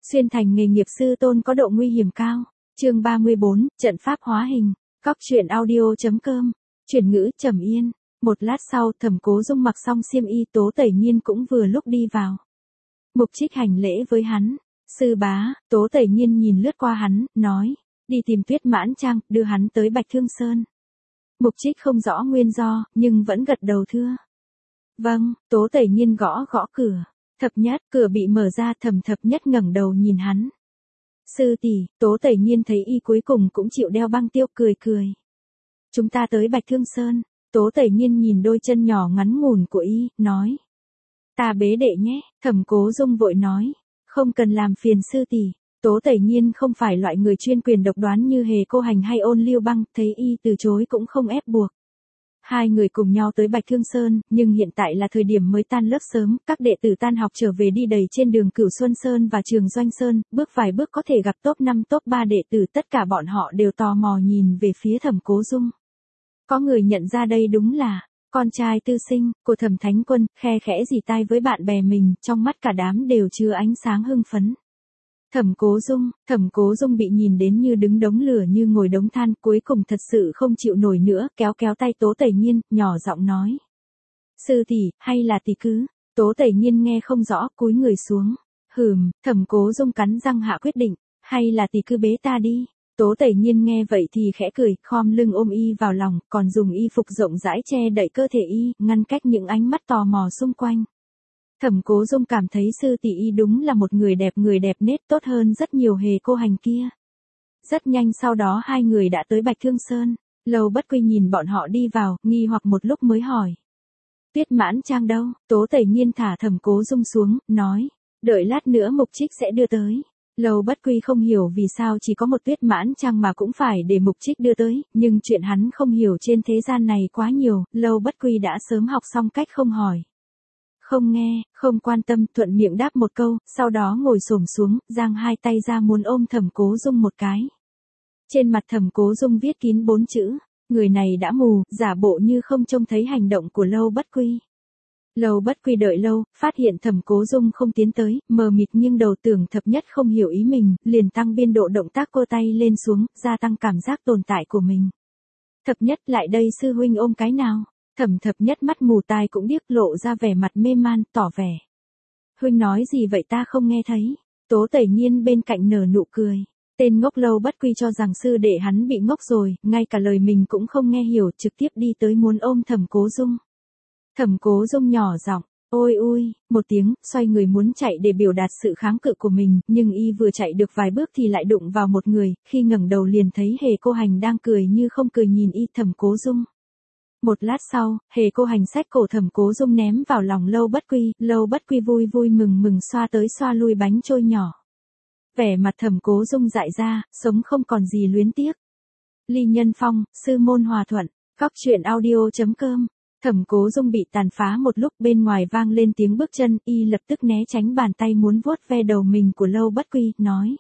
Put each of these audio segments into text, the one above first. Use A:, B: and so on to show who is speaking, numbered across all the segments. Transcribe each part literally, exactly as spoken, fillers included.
A: Xuyên thành nghề nghiệp sư tôn có độ nguy hiểm cao. Chương ba mươi bốn, trận pháp hóa hình. Cóc truyện audio.com. Chuyển ngữ trầm yên. Một lát sau, Thẩm Cố Dung mặc xong xiêm y, Tố Tẩy Nhiên cũng vừa lúc đi vào. Mục Trích hành lễ với hắn. Sư bá. Tố Tẩy Nhiên nhìn lướt qua hắn, nói, đi tìm Tuyết Mãn Trang, đưa hắn tới Bạch Thương Sơn. Mục Trích không rõ nguyên do, nhưng vẫn gật đầu thưa. Vâng. Tố Tẩy Nhiên gõ gõ cửa. Thập Nhất, cửa bị mở ra, Thẩm Thập Nhất ngẩng đầu nhìn hắn. Sư tỷ. Tố Tẩy Nhiên thấy y cuối cùng cũng chịu đeo băng tiêu, cười cười. Chúng ta tới Bạch Thương Sơn. Tố Tẩy Nhiên nhìn đôi chân nhỏ ngắn ngủn của y, nói. Ta bế đệ nhé. Thẩm Cố Dung vội nói. Không cần làm phiền sư tỷ. Tố Tẩy Nhiên không phải loại người chuyên quyền độc đoán như Hề Cô Hành hay Ôn Lưu Băng, thấy y từ chối cũng không ép buộc. Hai người cùng nhau tới Bạch Thương Sơn, nhưng hiện tại là thời điểm mới tan lớp sớm, các đệ tử tan học trở về đi đầy trên đường Cửu Xuân Sơn và Trường Doanh Sơn, bước vài bước có thể gặp top năm top ba đệ tử, tất cả bọn họ đều tò mò nhìn về phía Thẩm Cố Dung. Có người nhận ra đây đúng là con trai tư sinh của Thẩm Thánh Quân, khe khẽ rì tai với bạn bè mình, trong mắt cả đám đều chứa ánh sáng hưng phấn. Thẩm Cố Dung, Thẩm Cố Dung bị nhìn đến như đứng đống lửa như ngồi đống than, cuối cùng thật sự không chịu nổi nữa, kéo kéo tay Tố Tẩy Nhiên, nhỏ giọng nói. Sư tỷ, hay là tỷ cứ? Tố Tẩy Nhiên nghe không rõ, cúi người xuống. Hừm. Thẩm Cố Dung cắn răng hạ quyết định, hay là tỷ cứ bế ta đi. Tố Tẩy Nhiên nghe vậy thì khẽ cười, khom lưng ôm y vào lòng, còn dùng y phục rộng rãi che đậy cơ thể y, ngăn cách những ánh mắt tò mò xung quanh. Thẩm Cố Dung cảm thấy sư tỷ y đúng là một người đẹp, người đẹp nết, tốt hơn rất nhiều Hề Cô Hành kia. Rất nhanh sau đó hai người đã tới Bạch Thương Sơn. Lâu Bất Quy nhìn bọn họ đi vào, nghi hoặc một lúc mới hỏi. Tuyết Mãn Trang đâu? Tố Tẩy Nhiên thả Thẩm Cố Dung xuống, nói. Đợi lát nữa Mục Trích sẽ đưa tới. Lâu Bất Quy không hiểu vì sao chỉ có một Tuyết Mãn Trang mà cũng phải để Mục Trích đưa tới, nhưng chuyện hắn không hiểu trên thế gian này quá nhiều, Lâu Bất Quy đã sớm học xong cách không hỏi. Không nghe, không quan tâm, thuận miệng đáp một câu, sau đó ngồi xổm xuống, giang hai tay ra muốn ôm Thẩm Cố Dung một cái. Trên mặt Thẩm Cố Dung viết kín bốn chữ, người này đã mù, giả bộ như không trông thấy hành động của Lâu Bất Quy. Lâu Bất Quy đợi lâu, phát hiện Thẩm Cố Dung không tiến tới, mờ mịt nghiêng đầu, tưởng Thập Nhất không hiểu ý mình, liền tăng biên độ động tác cô tay lên xuống, gia tăng cảm giác tồn tại của mình. Thập Nhất, lại đây sư huynh ôm cái nào? Thẩm Thập Nhất mắt mù tai cũng điếc, lộ ra vẻ mặt mê man, tỏ vẻ. Huynh nói gì vậy ta không nghe thấy. Tố Tẩy Nhiên bên cạnh nở nụ cười. Tên ngốc Lâu Bất Quy cho rằng sư đệ hắn bị ngốc rồi, ngay cả lời mình cũng không nghe hiểu, trực tiếp đi tới muốn ôm Thẩm Cố Dung. Thẩm Cố Dung nhỏ giọng, ôi ui, một tiếng, xoay người muốn chạy để biểu đạt sự kháng cự của mình, nhưng y vừa chạy được vài bước thì lại đụng vào một người, khi ngẩng đầu liền thấy Hề Cô Hành đang cười như không cười nhìn y. Thẩm Cố Dung. Một lát sau, Hề Cô Hành xách cổ Thẩm Cố Dung ném vào lòng Lâu Bất Quy, Lâu Bất Quy vui vui mừng mừng xoa tới xoa lui bánh trôi nhỏ. Vẻ mặt Thẩm Cố Dung dại ra, sống không còn gì luyến tiếc. Ly Nhân Phong, Sư Môn Hòa Thuận, Cóc truyện audio.com. Thẩm Cố Dung bị tàn phá một lúc, bên ngoài vang lên tiếng bước chân, y lập tức né tránh bàn tay muốn vuốt ve đầu mình của Lâu Bất Quy, nói.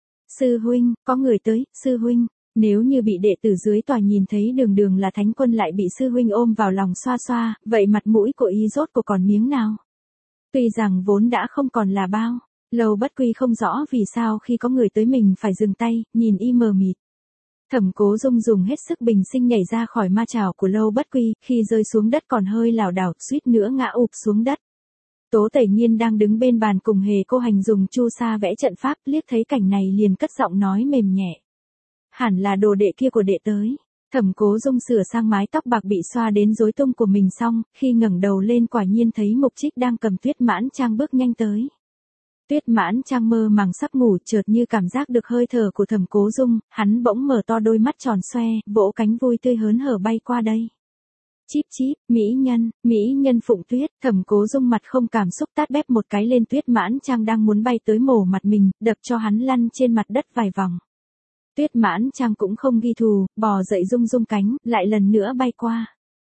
A: Sư huynh, có người tới, sư huynh. Nếu như bị đệ tử dưới tòa nhìn thấy đường đường là Thánh Quân lại bị sư huynh ôm vào lòng xoa xoa, vậy mặt mũi của y rốt cuộc còn miếng nào? Tuy rằng vốn đã không còn là bao, Lâu Bất Quy không rõ vì sao khi có người tới mình phải dừng tay, nhìn y mờ mịt. Thẩm Cố Dung dùng hết sức bình sinh nhảy ra khỏi ma chảo của Lâu Bất Quy, khi rơi xuống đất còn hơi lảo đảo, suýt nữa ngã ụp xuống đất. Tố Tẩy Nhiên đang đứng bên bàn cùng Hề Cô Hành dùng chu sa vẽ trận pháp, liếc thấy cảnh này liền cất giọng nói mềm nhẹ. Hẳn là đồ đệ kia của đệ tới. Thẩm Cố Dung sửa sang mái tóc bạc bị xoa đến rối tung của mình xong, khi ngẩng đầu lên quả nhiên thấy Mục Trích đang cầm Tuyết Mãn Trang bước nhanh tới. Tuyết Mãn Trang mơ màng sắp ngủ, chợt như cảm giác được hơi thở của Thẩm Cố Dung, hắn bỗng mở to đôi mắt tròn xoe, vỗ cánh vui tươi hớn hở bay qua đây. Chíp chíp, mỹ nhân, mỹ nhân Phụng Tuyết. Thẩm Cố Dung mặt không cảm xúc tát bép một cái lên Tuyết Mãn Trang đang muốn bay tới mổ mặt mình, đập cho hắn lăn trên mặt đất vài vòng. Tuyết Mãn Trang cũng không ghi thù, bò dậy rung rung cánh, lại lần nữa bay qua.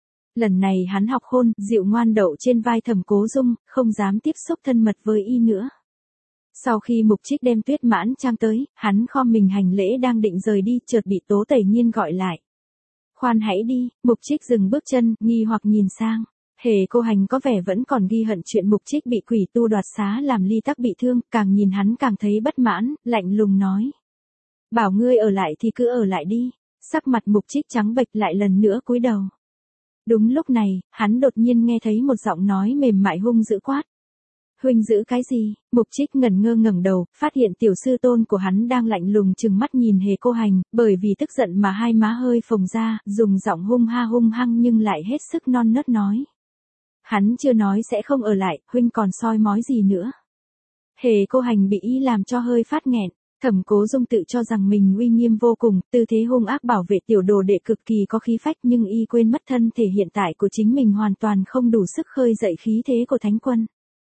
A: Lần này hắn học khôn, dịu ngoan đậu trên vai Thẩm Cố Dung, không dám tiếp xúc thân mật với y nữa. Sau khi Mục Trích đem Tuyết Mãn Trang tới, hắn khom mình hành lễ đang định rời đi, chợt bị Tố Tẩy Nhiên gọi lại. Khoan hãy đi. Mục Trích dừng bước chân, nghi hoặc nhìn sang. Hề Cô Hành có vẻ vẫn còn ghi hận chuyện Mục Trích bị quỷ tu đoạt xá làm Ly Tắc bị thương, càng nhìn hắn càng thấy bất mãn, lạnh lùng nói. Bảo ngươi ở lại thì cứ ở lại đi. Sắc mặt Mục Trích trắng bệch lại lần nữa cúi đầu. Đúng lúc này, hắn đột nhiên nghe thấy một giọng nói mềm mại hung dữ quát. Huynh giữ cái gì? Mục Trích ngẩn ngơ ngẩng đầu, phát hiện tiểu sư tôn của hắn đang lạnh lùng trừng mắt nhìn Hề Cô Hành, bởi vì tức giận mà hai má hơi phồng ra, dùng giọng hung ha hung hăng nhưng lại hết sức non nớt nói. Hắn chưa nói sẽ không ở lại, huynh còn soi mói gì nữa. Hề Cô Hành bị y làm cho hơi phát nghẹn. Thẩm Cố Dung tự cho rằng mình uy nghiêm vô cùng, tư thế hung ác bảo vệ tiểu đồ đệ cực kỳ có khí phách, nhưng y quên mất thân thể hiện tại của chính mình hoàn toàn không đủ sức khơi dậy khí thế của thánh quân.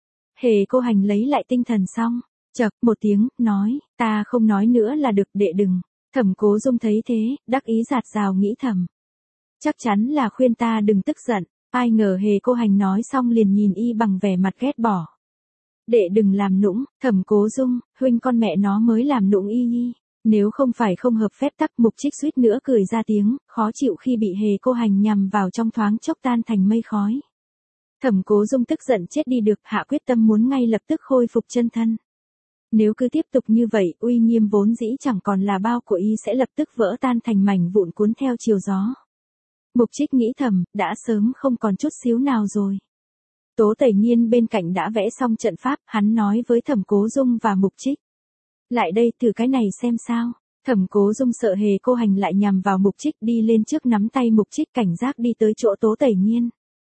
A: Hề Cô Hành lấy lại tinh thần xong, chậc một tiếng, nói, ta không nói nữa là được, đệ đừng. Thẩm Cố Dung thấy thế, đắc ý giạt rào nghĩ thầm. Chắc chắn là khuyên ta đừng tức giận, ai ngờ Hề Cô Hành nói xong liền nhìn y bằng vẻ mặt ghét bỏ. Đệ đừng làm nũng, Thẩm Cố Dung, huynh con mẹ nó mới làm nũng y nhi. Nếu không phải không hợp phép tắc, Mục Trích suýt nữa cười ra tiếng, khó chịu khi bị Hề Cô Hành nhằm vào trong thoáng chốc tan thành mây khói. Thẩm Cố Dung tức giận chết đi được, hạ quyết tâm muốn ngay lập tức khôi phục chân thân. Nếu cứ tiếp tục như vậy, uy nghiêm vốn dĩ chẳng còn là bao của y sẽ lập tức vỡ tan thành mảnh vụn cuốn theo chiều gió. Mục Trích nghĩ thầm, đã sớm không còn chút xíu nào rồi. Tố Tẩy Nhiên bên cạnh đã vẽ xong trận pháp, hắn nói với Thẩm Cố Dung và Mục Trích. Lại đây thử cái này xem sao. Thẩm Cố Dung sợ Hề Cô Hành lại nhằm vào Mục Trích, đi lên trước nắm tay Mục Trích cảnh giác đi tới chỗ Tố Tẩy Nhiên.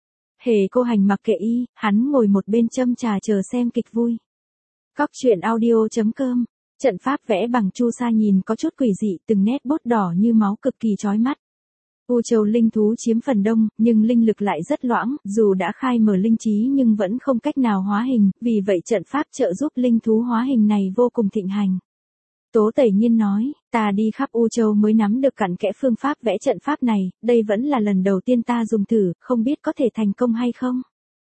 A: Hề Cô Hành mặc kệ y, hắn ngồi một bên châm trà chờ xem kịch vui. Cóc truyện audio chấm com. Trận pháp vẽ bằng chu sa nhìn có chút quỷ dị, từng nét bút đỏ như máu cực kỳ chói mắt. U Châu linh thú chiếm phần đông, nhưng linh lực lại rất loãng, dù đã khai mở linh trí nhưng vẫn không cách nào hóa hình, vì vậy trận pháp trợ giúp linh thú hóa hình này vô cùng thịnh hành. Tố Tẩy Nhiên nói, ta đi khắp U Châu mới nắm được cặn kẽ phương pháp vẽ trận pháp này, đây vẫn là lần đầu tiên ta dùng thử, không biết có thể thành công hay không.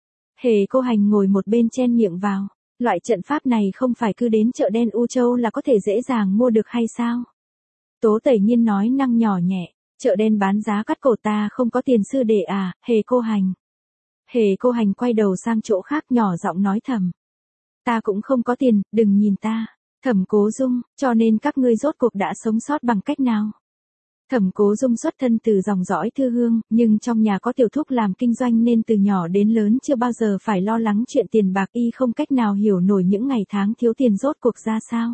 A: Hề Cô Hành ngồi một bên chen miệng vào, loại trận pháp này không phải cứ đến chợ đen U Châu là có thể dễ dàng mua được hay sao? Tố Tẩy Nhiên nói năng nhỏ nhẹ. Chợ đen bán giá cắt cổ ta không có tiền sư đệ à, Hề Cô Hành. Hề Cô Hành quay đầu sang chỗ khác nhỏ giọng nói thầm. Ta cũng không có tiền, đừng nhìn ta. Thẩm Cố Dung, cho nên các ngươi rốt cuộc đã sống sót bằng cách nào? Thẩm Cố Dung xuất thân từ dòng dõi thư hương, nhưng trong nhà có tiểu thúc làm kinh doanh nên từ nhỏ đến lớn chưa bao giờ phải lo lắng chuyện tiền bạc, y không cách nào hiểu nổi những ngày tháng thiếu tiền rốt cuộc ra sao.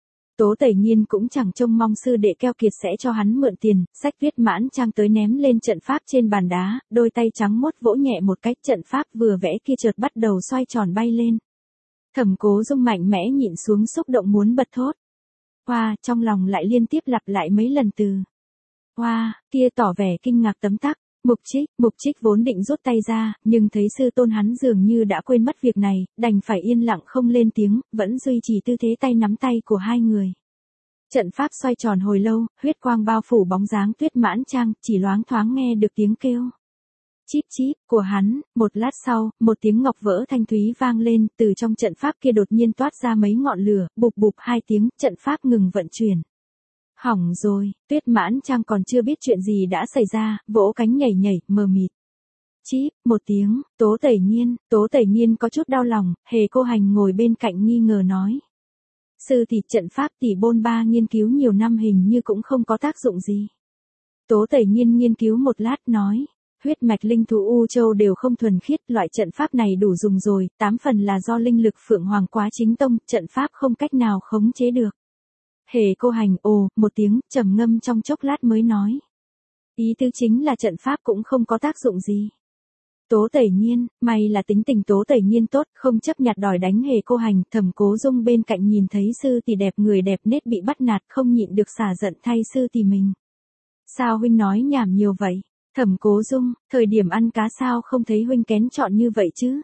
A: Tố Tẩy Nhiên cũng chẳng trông mong sư đệ keo kiệt sẽ cho hắn mượn tiền, sách viết mãn trang tới ném lên trận pháp trên bàn đá, đôi tay trắng mốt vỗ nhẹ một cách, trận pháp vừa vẽ kia chợt bắt đầu xoay tròn bay lên. Thẩm Cố Dung mạnh mẽ nhịn xuống xúc động muốn bật thốt. Hoa, trong lòng lại liên tiếp lặp lại mấy lần từ. Hoa, kia tỏ vẻ kinh ngạc tấm tắc. Mục Trích, Mục Trích vốn định rút tay ra, nhưng thấy sư tôn hắn dường như đã quên mất việc này, đành phải yên lặng không lên tiếng, vẫn duy trì tư thế tay nắm tay của hai người. Trận pháp xoay tròn hồi lâu, huyết quang bao phủ bóng dáng Tuyết Mãn Trang, chỉ loáng thoáng nghe được tiếng kêu. Chíp chíp, của hắn, một lát sau, một tiếng ngọc vỡ thanh thúy vang lên, từ trong trận pháp kia đột nhiên toát ra mấy ngọn lửa, bụp bụp hai tiếng, trận pháp ngừng vận chuyển. Hỏng rồi, Tuyết Mãn Trang còn chưa biết chuyện gì đã xảy ra, vỗ cánh nhảy nhảy, mờ mịt. Chíp, một tiếng, Tố Tẩy Nhiên, Tố Tẩy Nhiên có chút đau lòng, Hề Cô Hành ngồi bên cạnh nghi ngờ nói. Sư tỷ, trận pháp tỷ bôn ba nghiên cứu nhiều năm hình như cũng không có tác dụng gì. Tố Tẩy Nhiên nghiên cứu một lát nói. Huyết mạch linh thú U Châu đều không thuần khiết, loại trận pháp này đủ dùng rồi, tám phần là do linh lực Phượng Hoàng quá chính tông, trận pháp không cách nào khống chế được. Hề Cô Hành ồ, một tiếng, trầm ngâm trong chốc lát mới nói. Ý tứ chính là trận pháp cũng không có tác dụng gì. Tố Tẩy Nhiên, may là tính tình Tố Tẩy Nhiên tốt, không chấp nhặt đòi đánh Hề Cô Hành, Thẩm Cố Dung bên cạnh nhìn thấy sư tỷ đẹp người đẹp nết bị bắt nạt không nhịn được xả giận thay sư tỷ mình. Sao huynh nói nhảm nhiều vậy? Thẩm Cố Dung, thời điểm ăn cá sao không thấy huynh kén chọn như vậy chứ?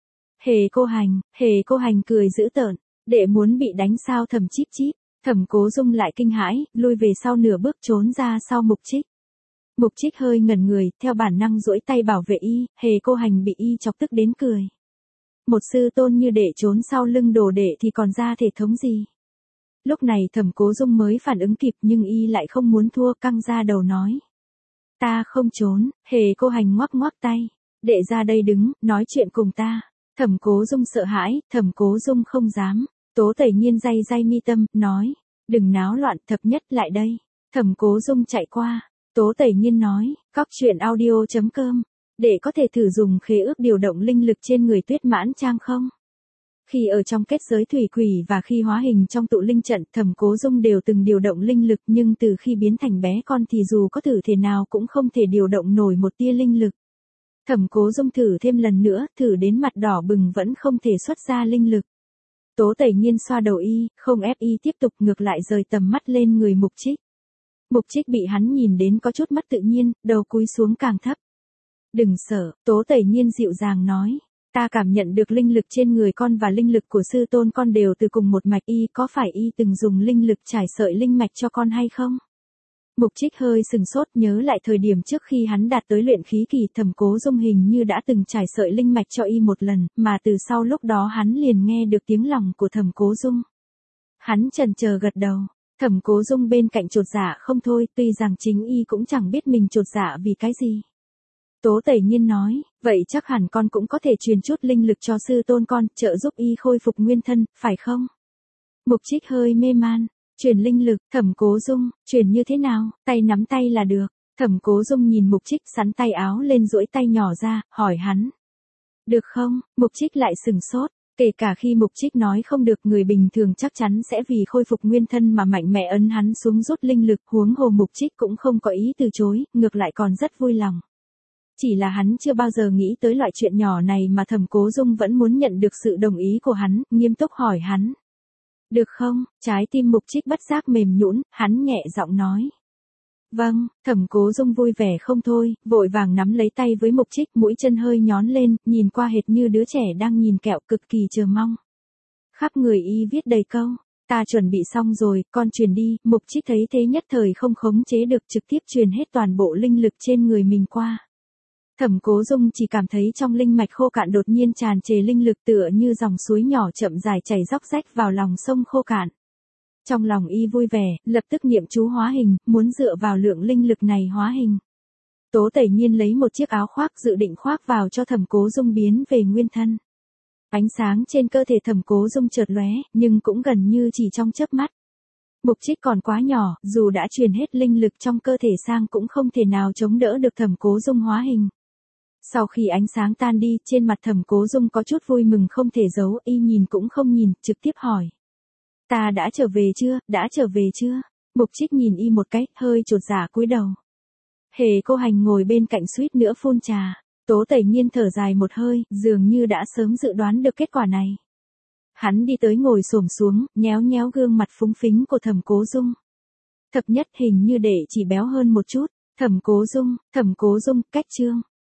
A: Hề Cô Hành, Hề Cô Hành cười dữ tợn, đệ muốn bị đánh sao Thẩm Chíp Chíp? Thẩm Cố Dung lại kinh hãi, lui về sau nửa bước trốn ra sau Mục Trích. Mục Trích hơi ngẩn người, theo bản năng duỗi tay bảo vệ y, Hề Cô Hành bị y chọc tức đến cười. Một sư tôn như đệ trốn sau lưng đồ đệ thì còn ra thể thống gì? Lúc này Thẩm Cố Dung mới phản ứng kịp nhưng y lại không muốn thua, căng ra đầu nói. Ta không trốn, Hề Cô Hành ngoắc ngoắc tay. Đệ ra đây đứng, nói chuyện cùng ta. Thẩm Cố Dung sợ hãi, Thẩm Cố Dung không dám. Tố Tẩy Nhiên day day mi tâm, nói. Đừng náo loạn, thập nhất lại đây. Thẩm Cố Dung chạy qua. Tố Tẩy Nhiên nói, cóc truyện audio chấm com. Để có thể thử dùng khế ước điều động linh lực trên người Tuyết Mãn Trang không? Khi ở trong kết giới thủy quỷ và khi hóa hình trong tụ linh trận, Thẩm Cố Dung đều từng điều động linh lực, nhưng từ khi biến thành bé con thì dù có thử thể nào cũng không thể điều động nổi một tia linh lực. Thẩm Cố Dung thử thêm lần nữa, thử đến mặt đỏ bừng vẫn không thể xuất ra linh lực. Tố Tẩy Nhiên xoa đầu y, không ép y tiếp tục, ngược lại rời tầm mắt lên người Mục Trích. Mục Trích bị hắn nhìn đến có chút mất tự nhiên, đầu cúi xuống càng thấp. Đừng sợ, Tố Tẩy Nhiên dịu dàng nói. Ta cảm nhận được linh lực trên người con và linh lực của sư tôn con đều từ cùng một mạch, y có phải y từng dùng linh lực trải sợi linh mạch cho con hay không? Mục Trích hơi sừng sốt, nhớ lại thời điểm trước khi hắn đạt tới luyện khí kỳ, Thẩm Cố Dung hình như đã từng trải sợi linh mạch cho y một lần, mà từ sau lúc đó hắn liền nghe được tiếng lòng của Thẩm Cố Dung. Hắn chần chờ gật đầu. Thẩm Cố Dung bên cạnh chột dạ không thôi, tuy rằng chính y cũng chẳng biết mình chột dạ vì cái gì. Tố Tẩy Nhiên nói, vậy chắc hẳn con cũng có thể truyền chút linh lực cho sư tôn con, trợ giúp y khôi phục nguyên thân, phải không? Mục Trích hơi mê man. Truyền linh lực, Thẩm Cố Dung, truyền như thế nào? Tay nắm tay là được. Thẩm Cố Dung nhìn Mục Trích sắn tay áo lên, duỗi tay nhỏ ra, hỏi hắn. Được không? Mục Trích lại sừng sốt. Kể cả khi Mục Trích nói không được, người bình thường chắc chắn sẽ vì khôi phục nguyên thân mà mạnh mẽ ấn hắn xuống rút linh lực, huống hồ Mục Trích cũng không có ý từ chối, ngược lại còn rất vui lòng. Chỉ là hắn chưa bao giờ nghĩ tới loại chuyện nhỏ này mà Thẩm Cố Dung vẫn muốn nhận được sự đồng ý của hắn, nghiêm túc hỏi hắn. Được không? Trái tim Mục Trích bất giác mềm nhũn, hắn nhẹ giọng nói. Vâng, Thẩm Cố Dung vui vẻ không thôi, vội vàng nắm lấy tay với Mục Trích, mũi chân hơi nhón lên, nhìn qua hệt như đứa trẻ đang nhìn kẹo, cực kỳ chờ mong. Khắp người y viết đầy câu. Ta chuẩn bị xong rồi, con truyền đi. Mục Trích thấy thế nhất thời không khống chế được, trực tiếp truyền hết toàn bộ linh lực trên người mình qua. Thẩm Cố Dung chỉ cảm thấy trong linh mạch khô cạn đột nhiên tràn trề linh lực, tựa như dòng suối nhỏ chậm rãi chảy róc rách vào lòng sông khô cạn. Trong lòng y vui vẻ, lập tức niệm chú hóa hình, muốn dựa vào lượng linh lực này hóa hình. Tố Tẩy Nhiên lấy một chiếc áo khoác dự định khoác vào cho Thẩm Cố Dung biến về nguyên thân. Ánh sáng trên cơ thể Thẩm Cố Dung chợt lóe, nhưng cũng gần như chỉ trong chớp mắt. Mục Trích còn quá nhỏ, dù đã truyền hết linh lực trong cơ thể sang cũng không thể nào chống đỡ được Thẩm Cố Dung hóa hình. Sau khi ánh sáng tan đi, trên mặt Thẩm Cố Dung có chút vui mừng không thể giấu, y nhìn cũng không nhìn, trực tiếp hỏi. Ta đã trở về chưa, đã trở về chưa? Mục Trích nhìn y một cái, hơi chột dạ cúi đầu. Hề Cô Hành ngồi bên cạnh suýt nữa phun trà. Tố Tẩy Nhiên thở dài một hơi, dường như đã sớm dự đoán được kết quả này. Hắn đi tới ngồi xổm xuống, nhéo nhéo gương mặt phúng phính của Thẩm Cố Dung. Thập nhất hình như để chỉ béo hơn một chút. Thẩm Cố Dung, Thẩm Cố Dung, cách chương.